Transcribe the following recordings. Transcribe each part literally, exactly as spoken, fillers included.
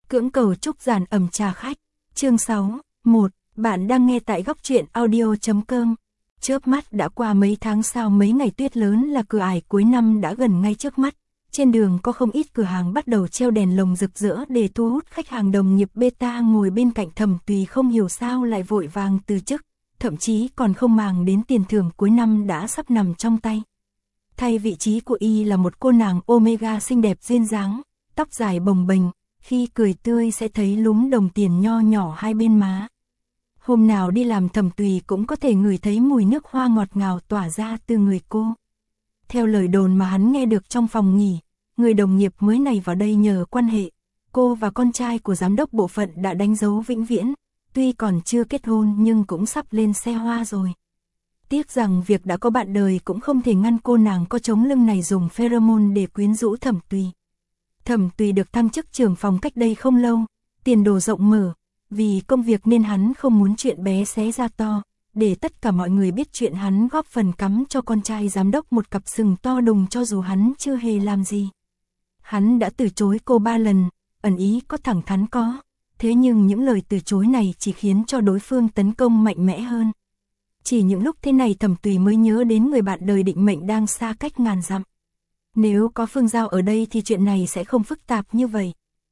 Cưỡng cầu chúc giản ẩm trà khách. Chương sáu. một. Bạn đang nghe tại góc truyện audio chấm com. Chớp mắt đã qua mấy tháng, sau mấy ngày tuyết lớn là cửa ải cuối năm đã gần ngay trước mắt. Trên đường có không ít cửa hàng bắt đầu treo đèn lồng rực rỡ để thu hút khách hàng. Đồng nghiệp beta ngồi bên cạnh Thẩm Tùy không hiểu sao lại vội vàng từ chức, thậm chí còn không màng đến tiền thưởng cuối năm đã sắp nằm trong tay. Thay vị trí của y là một cô nàng Omega xinh đẹp duyên dáng, tóc dài bồng bềnh, khi cười tươi sẽ thấy lúm đồng tiền nho nhỏ hai bên má. Hôm nào đi làm Thẩm Tùy cũng có thể ngửi thấy mùi nước hoa ngọt ngào tỏa ra từ người cô. Theo lời đồn mà hắn nghe được trong phòng nghỉ, người đồng nghiệp mới này vào đây nhờ quan hệ, cô và con trai của giám đốc bộ phận đã đánh dấu vĩnh viễn, tuy còn chưa kết hôn nhưng cũng sắp lên xe hoa rồi. Tiếc rằng việc đã có bạn đời cũng không thể ngăn cô nàng có chống lưng này dùng pheromone để quyến rũ Thẩm Tùy. Thẩm Tùy được thăng chức trưởng phòng cách đây không lâu, tiền đồ rộng mở, vì công việc nên hắn không muốn chuyện bé xé ra to, để tất cả mọi người biết chuyện hắn góp phần cắm cho con trai giám đốc một cặp sừng to đùng cho dù hắn chưa hề làm gì. Hắn đã từ chối cô ba lần, ẩn ý có thẳng thắn có, thế nhưng những lời từ chối này chỉ khiến cho đối phương tấn công mạnh mẽ hơn. Chỉ những lúc thế này Thẩm Tùy mới nhớ đến người bạn đời định mệnh đang xa cách ngàn dặm. Nếu có Phương Giao ở đây thì chuyện này sẽ không phức tạp như vậy.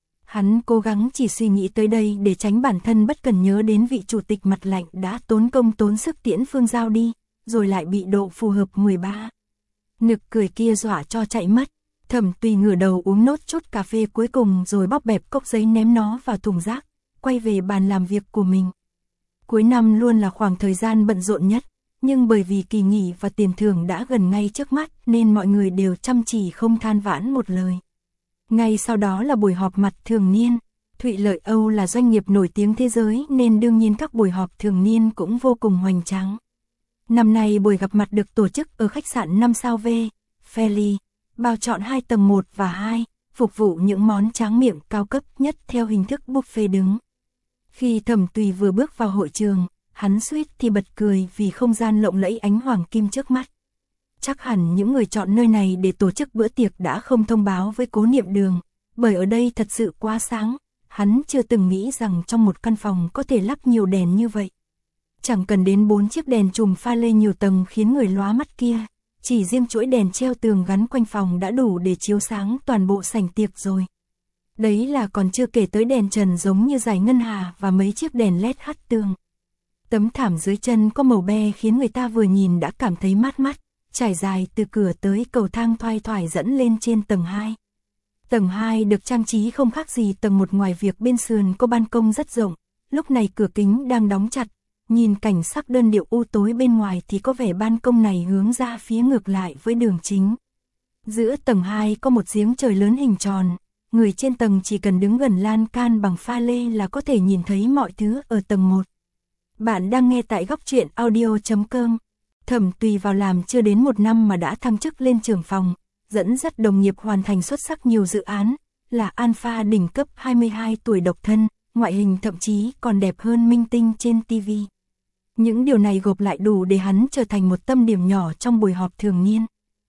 Hắn cố gắng chỉ suy nghĩ tới đây để tránh bản thân bất cần nhớ đến vị chủ tịch mặt lạnh đã tốn công tốn sức tiễn Phương Giao đi, rồi lại bị độ phù hợp mười ba. Nực cười kia dọa cho chạy mất. Thẩm Tùy ngửa đầu uống nốt chút cà phê cuối cùng rồi bóp bẹp cốc giấy ném nó vào thùng rác, quay về bàn làm việc của mình. Cuối năm luôn là khoảng thời gian bận rộn nhất, nhưng bởi vì kỳ nghỉ và tiền thưởng đã gần ngay trước mắt nên mọi người đều chăm chỉ không than vãn một lời. Ngay sau đó là buổi họp mặt thường niên. Thụy Lợi Âu là doanh nghiệp nổi tiếng thế giới nên đương nhiên các buổi họp thường niên cũng vô cùng hoành tráng. Năm nay buổi gặp mặt được tổ chức ở khách sạn năm sao V, Feli, bao trọn hai tầng một và hai, phục vụ những món tráng miệng cao cấp nhất theo hình thức buffet đứng. Khi Thẩm Tùy vừa bước vào hội trường, hắn suýt thì bật cười vì không gian lộng lẫy ánh hoàng kim trước mắt. Chắc hẳn những người chọn nơi này để tổ chức bữa tiệc đã không thông báo với Cố Niệm Đường, bởi ở đây thật sự quá sáng, hắn chưa từng nghĩ rằng trong một căn phòng có thể lắp nhiều đèn như vậy. Chẳng cần đến bốn chiếc đèn chùm pha lê nhiều tầng khiến người lóa mắt kia, chỉ riêng chuỗi đèn treo tường gắn quanh phòng đã đủ để chiếu sáng toàn bộ sảnh tiệc rồi. Đấy là còn chưa kể tới đèn trần giống như dải ngân hà và mấy chiếc đèn led hắt tường. Tấm thảm dưới chân có màu be khiến người ta vừa nhìn đã cảm thấy mát mắt, trải dài từ cửa tới cầu thang thoai thoải dẫn lên trên tầng hai. Tầng hai được trang trí không khác gì tầng một, ngoài việc bên sườn có ban công rất rộng, lúc này cửa kính đang đóng chặt, nhìn cảnh sắc đơn điệu u tối bên ngoài thì có vẻ ban công này hướng ra phía ngược lại với đường chính. Giữa tầng hai có một giếng trời lớn hình tròn, người trên tầng chỉ cần đứng gần lan can bằng pha lê là có thể nhìn thấy mọi thứ ở tầng một. Bạn đang nghe tại góc truyện audio chấm com. Thẩm Tùy vào làm chưa đến một năm mà đã thăng chức lên trưởng phòng, dẫn dắt đồng nghiệp hoàn thành xuất sắc nhiều dự án, là alpha đỉnh cấp hai mươi hai tuổi độc thân, ngoại hình thậm chí còn đẹp hơn minh tinh trên ti vi. Những điều này gộp lại đủ để hắn trở thành một tâm điểm nhỏ trong buổi họp thường niên.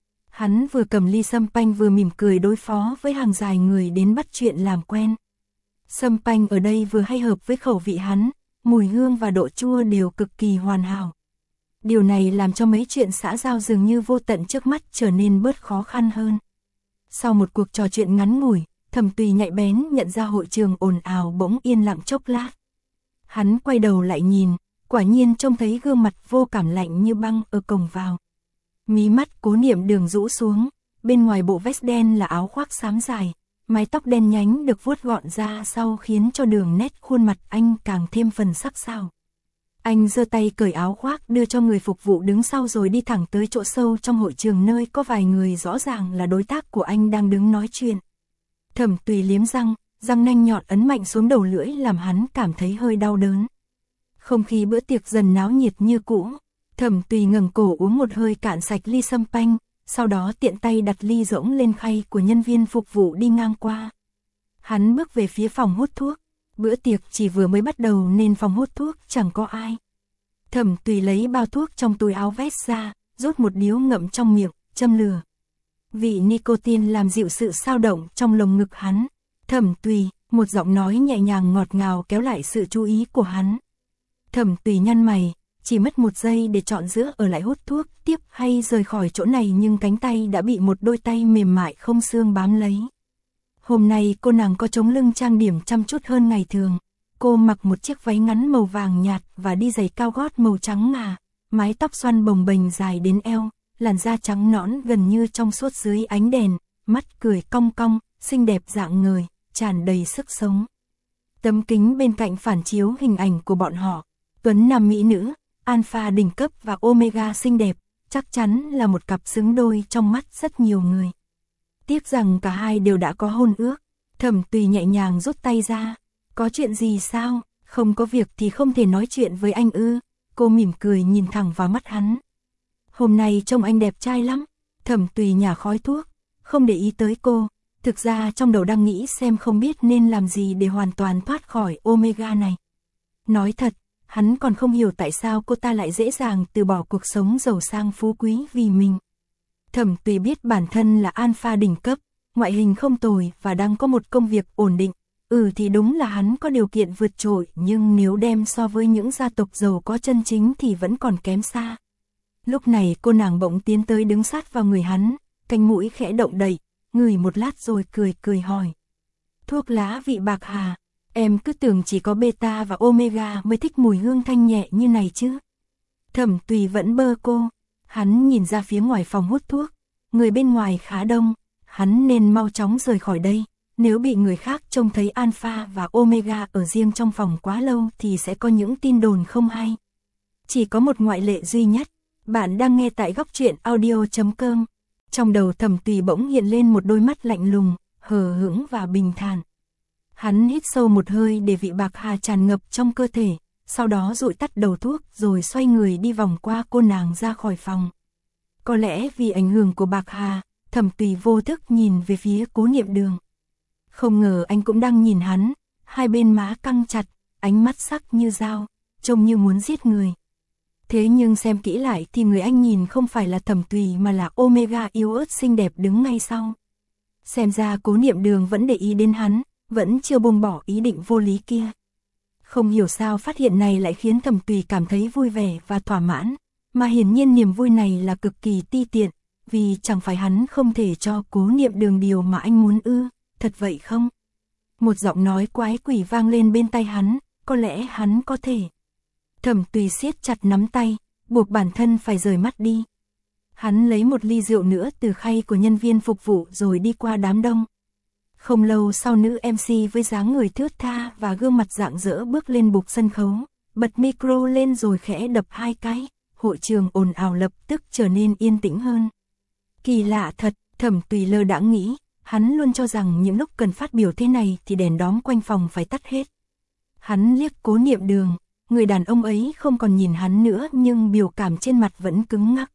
Hắn vừa cầm ly sâm panh vừa mỉm cười đối phó với hàng dài người đến bắt chuyện làm quen. Sâm panh ở đây vừa hay hợp với khẩu vị hắn, mùi hương và độ chua đều cực kỳ hoàn hảo. Điều này làm cho mấy chuyện xã giao dường như vô tận trước mắt trở nên bớt khó khăn hơn. Sau một cuộc trò chuyện ngắn ngủi, Thẩm Tùy nhạy bén nhận ra hội trường ồn ào bỗng yên lặng chốc lát. Hắn quay đầu lại nhìn, quả nhiên trông thấy gương mặt vô cảm lạnh như băng ở cổng vào. Mí mắt Cố Niệm Đường rũ xuống, bên ngoài bộ vest đen là áo khoác xám dài, mái tóc đen nhánh được vuốt gọn ra sau khiến cho đường nét khuôn mặt anh càng thêm phần sắc sảo. Anh giơ tay cởi áo khoác đưa cho người phục vụ đứng sau rồi đi thẳng tới chỗ sâu trong hội trường nơi có vài người rõ ràng là đối tác của anh đang đứng nói chuyện. Thẩm Tùy liếm răng, răng nanh nhọn ấn mạnh xuống đầu lưỡi làm hắn cảm thấy hơi đau đớn. Không khí bữa tiệc dần náo nhiệt như cũ, Thẩm Tùy ngẩng cổ uống một hơi cạn sạch ly sâm panh, sau đó tiện tay đặt ly rỗng lên khay của nhân viên phục vụ đi ngang qua. Hắn bước về phía phòng hút thuốc. Bữa tiệc chỉ vừa mới bắt đầu nên phòng hút thuốc chẳng có ai. Thẩm Tùy lấy bao thuốc trong túi áo vest ra, rút một điếu ngậm trong miệng, châm lửa. Vị nicotine làm dịu sự sao động trong lồng ngực hắn. Thẩm Tùy, Một giọng nói nhẹ nhàng ngọt ngào kéo lại sự chú ý của hắn. Thẩm Tùy nhăn mày, chỉ mất một giây để chọn giữa ở lại hút thuốc tiếp hay rời khỏi chỗ này, nhưng cánh tay đã bị một đôi tay mềm mại không xương bám lấy. Hôm nay cô nàng có chống lưng trang điểm chăm chút hơn ngày thường. Cô mặc một chiếc váy ngắn màu vàng nhạt và đi giày cao gót màu trắng ngà, mái tóc xoăn bồng bềnh dài đến eo, làn da trắng nõn gần như trong suốt dưới ánh đèn, mắt cười cong cong, xinh đẹp rạng ngời, tràn đầy sức sống. Tấm kính bên cạnh phản chiếu hình ảnh của bọn họ, tuấn nam mỹ nữ, alpha đỉnh cấp và omega xinh đẹp, chắc chắn là một cặp xứng đôi trong mắt rất nhiều người. Tiếc rằng cả hai đều đã có hôn ước. Thẩm Tùy nhẹ nhàng rút tay ra. Có chuyện gì sao? Không có việc thì không thể nói chuyện với anh ư? Cô mỉm cười nhìn thẳng vào mắt hắn. Hôm nay trông anh đẹp trai lắm. Thẩm Tùy nhả khói thuốc, không để ý tới cô. Thực ra trong đầu đang nghĩ xem không biết nên làm gì để hoàn toàn thoát khỏi omega này. Nói thật, hắn còn không hiểu tại sao cô ta lại dễ dàng từ bỏ cuộc sống giàu sang phú quý vì mình. Thẩm Tùy biết bản thân là alpha đỉnh cấp, ngoại hình không tồi và đang có một công việc ổn định. Ừ thì đúng là hắn có điều kiện vượt trội, nhưng nếu đem so với những gia tộc giàu có chân chính thì vẫn còn kém xa. Lúc này cô nàng bỗng tiến tới đứng sát vào người hắn, cánh mũi khẽ động đậy, ngửi một lát rồi cười cười hỏi. Thuốc lá vị bạc hà, em cứ tưởng chỉ có beta và omega mới thích mùi hương thanh nhẹ như này chứ. Thẩm Tùy vẫn bơ cô, hắn nhìn ra phía ngoài phòng hút thuốc, người bên ngoài khá đông, hắn nên mau chóng rời khỏi đây. Nếu bị người khác trông thấy alpha và omega ở riêng trong phòng quá lâu thì sẽ có những tin đồn không hay. Chỉ có một ngoại lệ duy nhất. Bạn đang nghe tại góc truyện audio chấm com. Trong đầu Thẩm Tùy bỗng hiện lên một đôi mắt lạnh lùng, hờ hững và bình thản. Hắn hít sâu một hơi để vị bạc hà tràn ngập trong cơ thể, sau đó dụi tắt đầu thuốc rồi xoay người đi vòng qua cô nàng ra khỏi phòng. Có lẽ vì ảnh hưởng của bạc hà, Thẩm Tùy vô thức nhìn về phía Cố Niệm Đường. Không ngờ anh cũng đang nhìn hắn, hai bên má căng chặt, ánh mắt sắc như dao, trông như muốn giết người. Thế nhưng xem kỹ lại thì người anh nhìn không phải là Thẩm Tùy mà là omega yếu ớt xinh đẹp đứng ngay sau. Xem ra Cố Niệm Đường vẫn để ý đến hắn, vẫn chưa buông bỏ ý định vô lý kia. Không hiểu sao phát hiện này lại khiến Thẩm Tùy cảm thấy vui vẻ và thỏa mãn, mà hiển nhiên niềm vui này là cực kỳ ti tiện, vì chẳng phải hắn không thể cho Cố Niệm Đường điều mà anh muốn ư. Thật vậy không? Một giọng nói quái quỷ vang lên bên tai hắn, có lẽ hắn có thể. Thẩm Tùy siết chặt nắm tay, buộc bản thân phải rời mắt đi. Hắn lấy một ly rượu nữa từ khay của nhân viên phục vụ rồi đi qua đám đông. Không lâu sau nữ em xê với dáng người thướt tha và gương mặt rạng rỡ bước lên bục sân khấu, bật micro lên rồi khẽ đập hai cái, hội trường ồn ào lập tức trở nên yên tĩnh hơn. Kỳ lạ thật, Thẩm Tùy lơ đãng nghĩ. Hắn luôn cho rằng những lúc cần phát biểu thế này thì đèn đóm quanh phòng phải tắt hết. Hắn liếc Cố Niệm Đường, người đàn ông ấy không còn nhìn hắn nữa nhưng biểu cảm trên mặt vẫn cứng ngắc.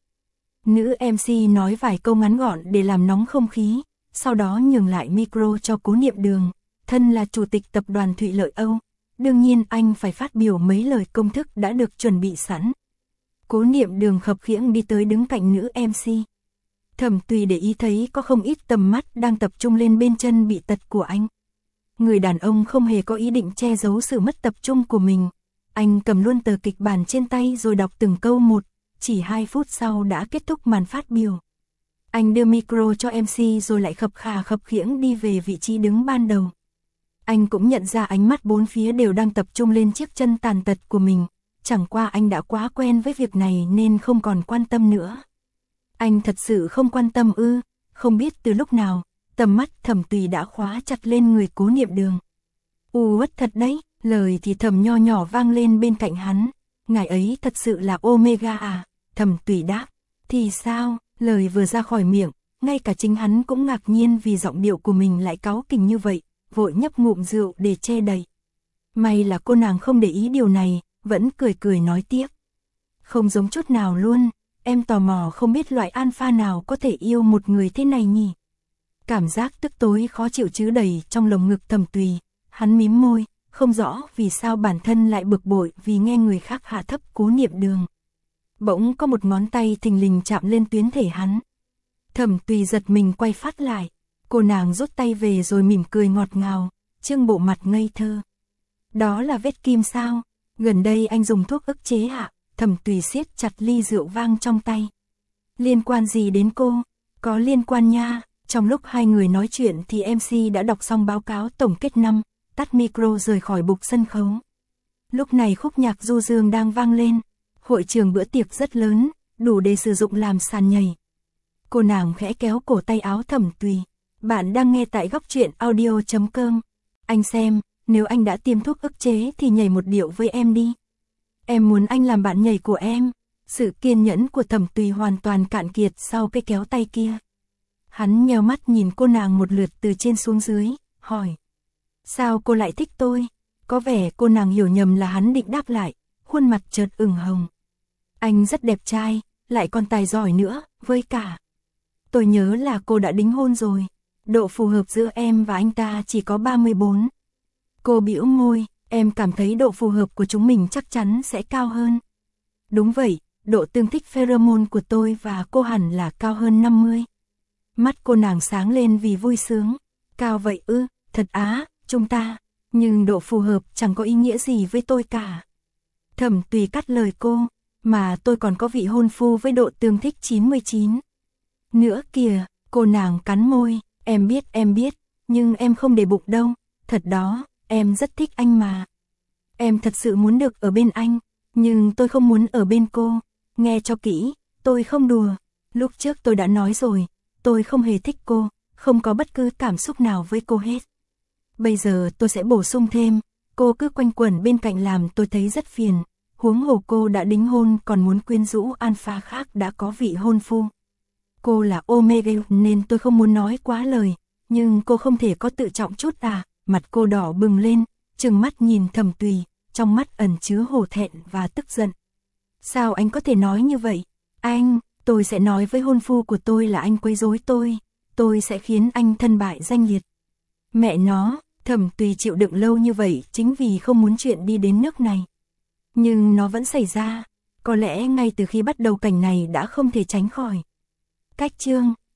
Nữ em xê nói vài câu ngắn gọn để làm nóng không khí, sau đó nhường lại micro cho Cố Niệm Đường. Thân là chủ tịch tập đoàn Thụy Lợi Âu, đương nhiên anh phải phát biểu mấy lời công thức đã được chuẩn bị sẵn. Cố Niệm Đường khập khiễng đi tới đứng cạnh nữ em xê. Thẩm Tùy để ý thấy có không ít tầm mắt đang tập trung lên bên chân bị tật của anh. Người đàn ông không hề có ý định che giấu sự mất tập trung của mình. Anh cầm luôn tờ kịch bản trên tay rồi đọc từng câu một, chỉ hai phút sau đã kết thúc màn phát biểu. Anh đưa micro cho em xê rồi lại khập khà khập khiễng đi về vị trí đứng ban đầu. Anh cũng nhận ra ánh mắt bốn phía đều đang tập trung lên chiếc chân tàn tật của mình. Chẳng qua anh đã quá quen với việc này nên không còn quan tâm nữa. Anh thật sự không quan tâm ư? Không biết từ lúc nào, tầm mắt Thẩm Tùy đã khóa chặt lên người Cố Niệm Đường. U uất thật đấy, lời thì thầm nho nhỏ vang lên bên cạnh hắn. Ngài ấy thật sự là omega à? Thẩm Tùy đáp. Thì sao? Lời vừa ra khỏi miệng, ngay cả chính hắn cũng ngạc nhiên vì giọng điệu của mình lại cáu kỉnh như vậy, vội nhấp ngụm rượu để che đậy. May là cô nàng không để ý điều này, vẫn cười cười nói tiếp. Không giống chút nào luôn. Em tò mò không biết loại alpha nào có thể yêu một người thế này nhỉ? Cảm giác tức tối khó chịu chứ đầy trong lồng ngực Thẩm Tùy. Hắn mím môi, không rõ vì sao bản thân lại bực bội vì nghe người khác hạ thấp Cố Niệm Đường. Bỗng có một ngón tay thình lình chạm lên tuyến thể hắn. Thẩm Tùy giật mình quay phát lại. Cô nàng rút tay về rồi mỉm cười ngọt ngào. trưng bộ mặt ngây thơ. Đó là vết kim sao? Gần đây anh dùng thuốc ức chế ạ. Thẩm Tùy siết chặt ly rượu vang trong tay. Liên quan gì đến cô? Có liên quan nha. Trong lúc hai người nói chuyện thì em xê đã đọc xong báo cáo tổng kết năm, tắt micro rời khỏi bục sân khấu. Lúc này khúc nhạc du dương đang vang lên. Hội trường bữa tiệc rất lớn, đủ để sử dụng làm sàn nhảy. Cô nàng khẽ kéo cổ tay áo Thẩm Tùy. Bạn đang nghe tại góc truyện audio chấm com. Anh xem, nếu anh đã tiêm thuốc ức chế thì nhảy một điệu với em đi. Em muốn anh làm bạn nhảy của em. Sự kiên nhẫn của Thẩm Tùy hoàn toàn cạn kiệt sau cái kéo tay kia. Hắn nheo mắt nhìn cô nàng một lượt từ trên xuống dưới, hỏi. Sao cô lại thích tôi? Có vẻ cô nàng hiểu nhầm là hắn định đáp lại, khuôn mặt chợt ửng hồng. Anh rất đẹp trai, lại còn tài giỏi nữa, với cả. Tôi nhớ là cô đã đính hôn rồi. Độ phù hợp giữa em và anh ta chỉ có ba mươi bốn. Cô bĩu môi, em cảm thấy độ phù hợp của chúng mình chắc chắn sẽ cao hơn. Đúng vậy, độ tương thích pheromone của tôi và cô hẳn là cao hơn năm mươi. Mắt cô nàng sáng lên vì vui sướng. Cao vậy ư, thật á, chúng ta. Nhưng độ phù hợp chẳng có ý nghĩa gì với tôi cả. Thẩm Tùy cắt lời cô, mà tôi còn có vị hôn phu với độ tương thích chín mươi chín. Nữa kìa, cô nàng cắn môi, em biết em biết, nhưng em không để bụng đâu, thật đó, em rất thích anh mà. Em thật sự muốn được ở bên anh, nhưng tôi không muốn ở bên cô, nghe cho kỹ, tôi không đùa, lúc trước tôi đã nói rồi, tôi không hề thích cô, không có bất cứ cảm xúc nào với cô hết. Bây giờ tôi sẽ bổ sung thêm, cô cứ quanh quẩn bên cạnh làm tôi thấy rất phiền, huống hồ cô đã đính hôn còn muốn quyến rũ alpha khác đã có vị hôn phu. Cô là Omega nên tôi không muốn nói quá lời, nhưng cô không thể có tự trọng chút à, mặt cô đỏ bừng lên, trừng mắt nhìn Thẩm Tùy, trong mắt ẩn chứa hổ thẹn và tức giận. Sao anh có thể nói như vậy? Anh, tôi sẽ nói với hôn phu của tôi là anh quấy rối tôi, tôi sẽ khiến anh thân bại danh liệt. Mẹ nó, Thẩm Tùy chịu đựng lâu như vậy chính vì không muốn chuyện đi đến nước này. Nhưng nó vẫn xảy ra, có lẽ ngay từ khi bắt đầu cảnh này đã không thể tránh khỏi. Cách chương